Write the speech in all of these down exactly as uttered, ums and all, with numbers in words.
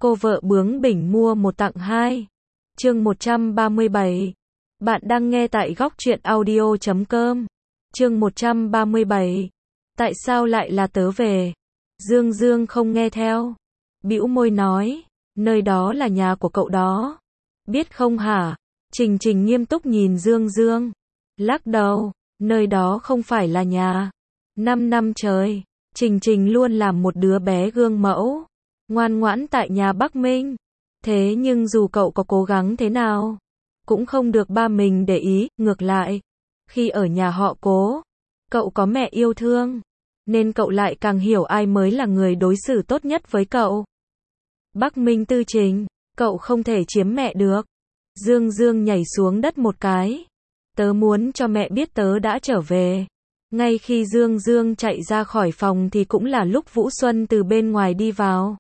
Cô vợ bướng bỉnh mua một tặng hai. Chương một trăm ba mươi bảy. Bạn đang nghe tại góc truyện audio chấm com. Chương một trăm ba mươi bảy. Tại sao lại là tớ về? Dương Dương không nghe theo. Bĩu môi nói, nơi đó là nhà của cậu đó. Biết không hả? Trình Trình nghiêm túc nhìn Dương Dương. Lắc đầu, nơi đó không phải là nhà. Năm năm trời, Trình Trình luôn làm một đứa bé gương mẫu, ngoan ngoãn tại nhà Bắc Minh. Thế nhưng dù cậu có cố gắng thế nào, cũng không được ba mình để ý, ngược lại. Khi ở nhà họ Cố, cậu có mẹ yêu thương, nên cậu lại càng hiểu ai mới là người đối xử tốt nhất với cậu. Bắc Minh Tư Trình, cậu không thể chiếm mẹ được. Dương Dương nhảy xuống đất một cái. Tớ muốn cho mẹ biết tớ đã trở về. Ngay khi Dương Dương chạy ra khỏi phòng thì cũng là lúc Vũ Xuân từ bên ngoài đi vào.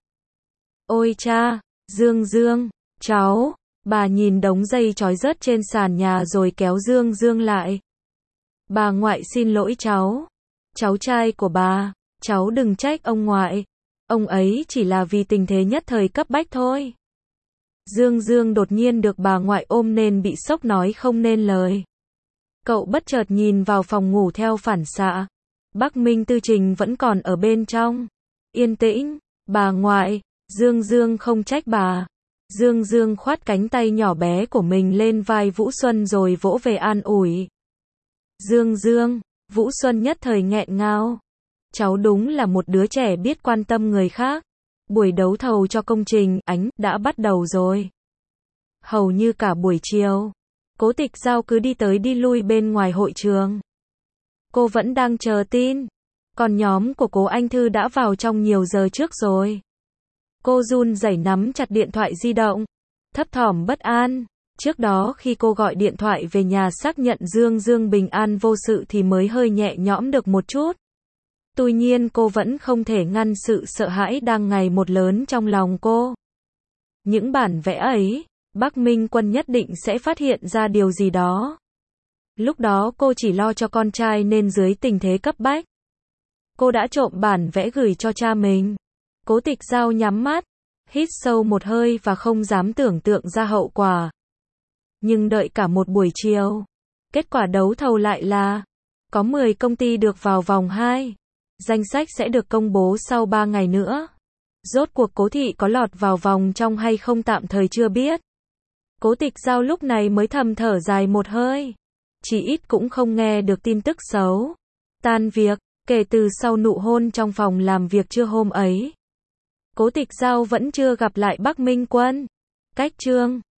Ôi cha, Dương Dương, cháu, bà nhìn đống dây trói rớt trên sàn nhà rồi kéo Dương Dương lại. Bà ngoại xin lỗi cháu. Cháu trai của bà, cháu đừng trách ông ngoại. Ông ấy chỉ là vì tình thế nhất thời cấp bách thôi. Dương Dương đột nhiên được bà ngoại ôm nên bị sốc nói không nên lời. Cậu bất chợt nhìn vào phòng ngủ theo phản xạ. Bắc Minh Tư Trình vẫn còn ở bên trong. Yên tĩnh, bà ngoại, Dương Dương không trách bà. Dương Dương khoát cánh tay nhỏ bé của mình lên vai Vũ Xuân rồi vỗ về an ủi. Dương Dương, Vũ Xuân nhất thời nghẹn ngào. Cháu đúng là một đứa trẻ biết quan tâm người khác. Buổi đấu thầu cho công trình Ánh đã bắt đầu rồi. Hầu như cả buổi chiều, Cố Tịch Giao cứ đi tới đi lui bên ngoài hội trường. Cô vẫn đang chờ tin. Còn nhóm của Cố Anh Thư đã vào trong nhiều giờ trước rồi. Cô run rẩy nắm chặt điện thoại di động, thấp thỏm bất an. Trước đó khi cô gọi điện thoại về nhà xác nhận Dương Dương bình an vô sự thì mới hơi nhẹ nhõm được một chút. Tuy nhiên cô vẫn không thể ngăn sự sợ hãi đang ngày một lớn trong lòng cô. Những bản vẽ ấy, Bắc Minh Quân nhất định sẽ phát hiện ra điều gì đó. Lúc đó cô chỉ lo cho con trai nên dưới tình thế cấp bách, cô đã trộm bản vẽ gửi cho cha mình. Cố Tịch Giao nhắm mắt, hít sâu một hơi và không dám tưởng tượng ra hậu quả. Nhưng đợi cả một buổi chiều, kết quả đấu thầu lại là có mười công ty được vào vòng hai. Danh sách sẽ được công bố sau ba ngày nữa. Rốt cuộc Cố thị có lọt vào vòng trong hay không tạm thời chưa biết. Cố Tịch Giao lúc này mới thầm thở dài một hơi. Chỉ ít cũng không nghe được tin tức xấu. Tan việc, kể từ sau nụ hôn trong phòng làm việc trưa hôm ấy, Cố Tịch Giao vẫn chưa gặp lại Bắc Minh Quân. Cách chương